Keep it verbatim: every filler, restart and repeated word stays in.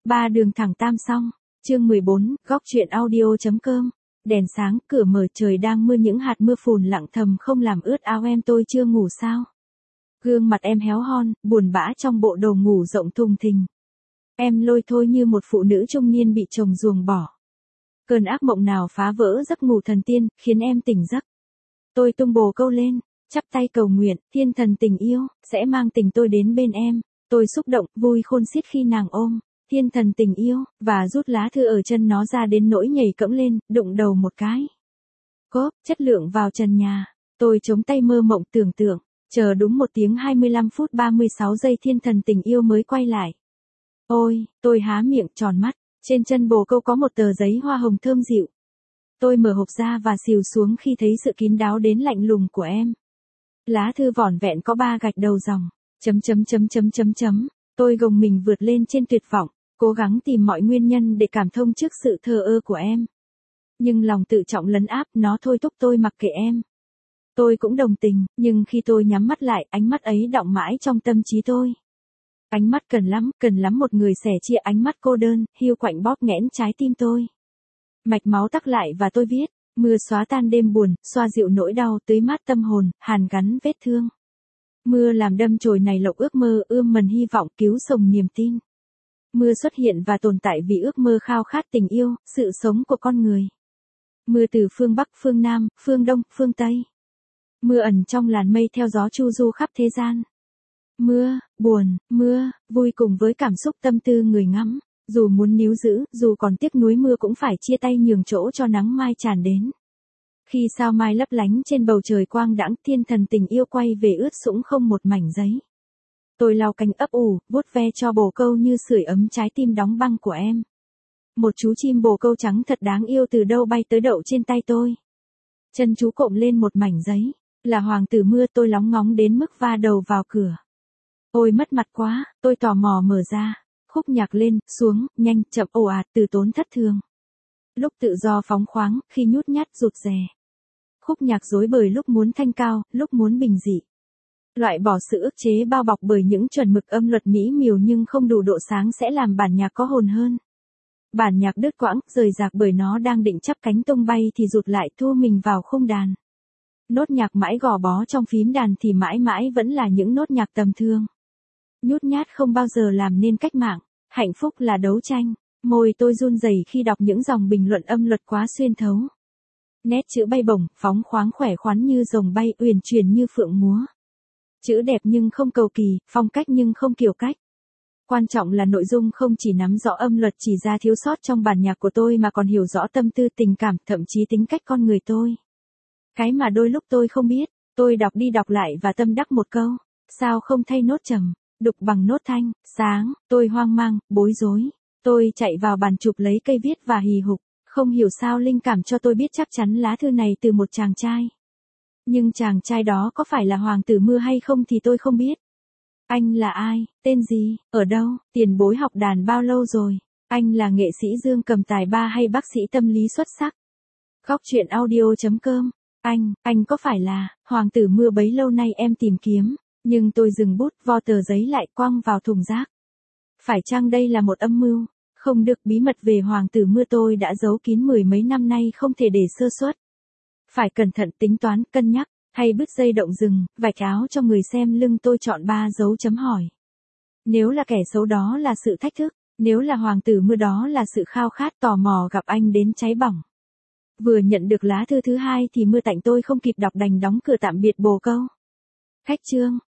Ba đường thẳng tam song. Chương mười bốn, góc truyện audio.com. Đèn sáng, cửa mở, trời đang mưa, những hạt mưa phùn lặng thầm không làm ướt áo em. Tôi chưa ngủ sao? Gương mặt em héo hon, buồn bã trong bộ đồ ngủ rộng thùng thình. Em lôi thôi như một phụ nữ trung niên bị chồng ruồng bỏ. Cơn ác mộng nào phá vỡ giấc ngủ thần tiên, khiến em tỉnh giấc. Tôi tung bồ câu lên, chắp tay cầu nguyện, thiên thần tình yêu, sẽ mang tình tôi đến bên em. Tôi xúc động, vui khôn xiết khi nàng ôm thiên thần tình yêu, và rút lá thư ở chân nó ra đến nỗi nhảy cẫng lên, đụng đầu một cái. Cốp, chất lượng vào trần nhà. Tôi chống tay mơ mộng tưởng tượng, chờ đúng một tiếng hai mươi lăm phút ba mươi sáu giây thiên thần tình yêu mới quay lại. Ôi, tôi há miệng tròn mắt, trên chân bồ câu có một tờ giấy hoa hồng thơm dịu. Tôi mở hộp ra và xìu xuống khi thấy sự kín đáo đến lạnh lùng của em. Lá thư vỏn vẹn có ba gạch đầu dòng, chấm chấm chấm chấm chấm chấm. Tôi gồng mình vượt lên trên tuyệt vọng, cố gắng tìm mọi nguyên nhân để cảm thông trước sự thờ ơ của em. Nhưng lòng tự trọng lấn áp, nó thôi thúc tôi mặc kệ em. Tôi cũng đồng tình, nhưng khi tôi nhắm mắt lại, ánh mắt ấy đọng mãi trong tâm trí tôi. Ánh mắt cần lắm, cần lắm một người sẻ chia, ánh mắt cô đơn, hiu quạnh bóp nghẽn trái tim tôi. Mạch máu tắc lại và tôi viết, mưa xóa tan đêm buồn, xoa dịu nỗi đau, tưới mát tâm hồn, hàn gắn vết thương. Mưa làm đâm chồi này lộc ước mơ, ươm mầm hy vọng, cứu sống niềm tin. Mưa xuất hiện và tồn tại vì ước mơ khao khát tình yêu, sự sống của con người. Mưa từ phương Bắc, phương Nam, phương Đông, phương Tây. Mưa ẩn trong làn mây theo gió chu du khắp thế gian. Mưa, buồn, mưa, vui cùng với cảm xúc tâm tư người ngắm. Dù muốn níu giữ, dù còn tiếc nuối, mưa cũng phải chia tay nhường chỗ cho nắng mai tràn đến. Khi sao mai lấp lánh trên bầu trời quang đãng, thiên thần tình yêu quay về ướt sũng không một mảnh giấy. Tôi lau cánh ấp ủ, vuốt ve cho bồ câu như sưởi ấm trái tim đóng băng của em. Một chú chim bồ câu trắng thật đáng yêu từ đâu bay tới đậu trên tay tôi. Chân chú cộm lên một mảnh giấy, là hoàng tử mưa. Tôi lóng ngóng đến mức va đầu vào cửa. Ôi mất mặt quá, tôi tò mò mở ra. Khúc nhạc lên, xuống, nhanh, chậm, ồ ạt, từ tốn thất thường. Lúc tự do phóng khoáng, khi nhút nhát rụt rè. Khúc nhạc rối bời, lúc muốn thanh cao, lúc muốn bình dị. Loại bỏ sự ức chế bao bọc bởi những chuẩn mực âm luật mỹ miều nhưng không đủ độ sáng sẽ làm bản nhạc có hồn hơn. Bản nhạc đứt quãng, rời rạc bởi nó đang định chắp cánh tung bay thì rụt lại thu mình vào khung đàn. Nốt nhạc mãi gò bó trong phím đàn thì mãi mãi vẫn là những nốt nhạc tầm thường. Nhút nhát không bao giờ làm nên cách mạng, hạnh phúc là đấu tranh. Môi tôi run rẩy khi đọc những dòng bình luận âm luật quá xuyên thấu. Nét chữ bay bổng, phóng khoáng khỏe khoắn như rồng bay, uyển chuyển như phượng múa. Chữ đẹp nhưng không cầu kỳ, phong cách nhưng không kiểu cách. Quan trọng là nội dung không chỉ nắm rõ âm luật chỉ ra thiếu sót trong bản nhạc của tôi mà còn hiểu rõ tâm tư tình cảm, thậm chí tính cách con người tôi. Cái mà đôi lúc tôi không biết, tôi đọc đi đọc lại và tâm đắc một câu. Sao không thay nốt trầm, đục bằng nốt thanh, sáng. Tôi hoang mang, bối rối. Tôi chạy vào bàn chụp lấy cây viết và hì hục. Không hiểu sao linh cảm cho tôi biết chắc chắn lá thư này từ một chàng trai. Nhưng chàng trai đó có phải là hoàng tử mưa hay không thì tôi không biết. Anh là ai, tên gì, ở đâu, tiền bối học đàn bao lâu rồi? Anh là nghệ sĩ dương cầm tài ba hay bác sĩ tâm lý xuất sắc? Góc truyện audio.com. Anh, anh có phải là hoàng tử mưa bấy lâu nay em tìm kiếm? Nhưng tôi dừng bút, vo tờ giấy lại, quăng vào thùng rác. Phải chăng đây là một âm mưu? Không được, bí mật về hoàng tử mưa tôi đã giấu kín mười mấy năm nay, không thể để sơ suất. Phải cẩn thận, tính toán, cân nhắc, hay bứt dây động rừng, vạch áo cho người xem lưng. Tôi chọn ba dấu chấm hỏi. Nếu là kẻ xấu đó là sự thách thức, nếu là hoàng tử mưa đó là sự khao khát tò mò gặp anh đến cháy bỏng. Vừa nhận được lá thư thứ hai thì mưa tạnh, tôi không kịp đọc đành đóng cửa tạm biệt bồ câu. Khách chương.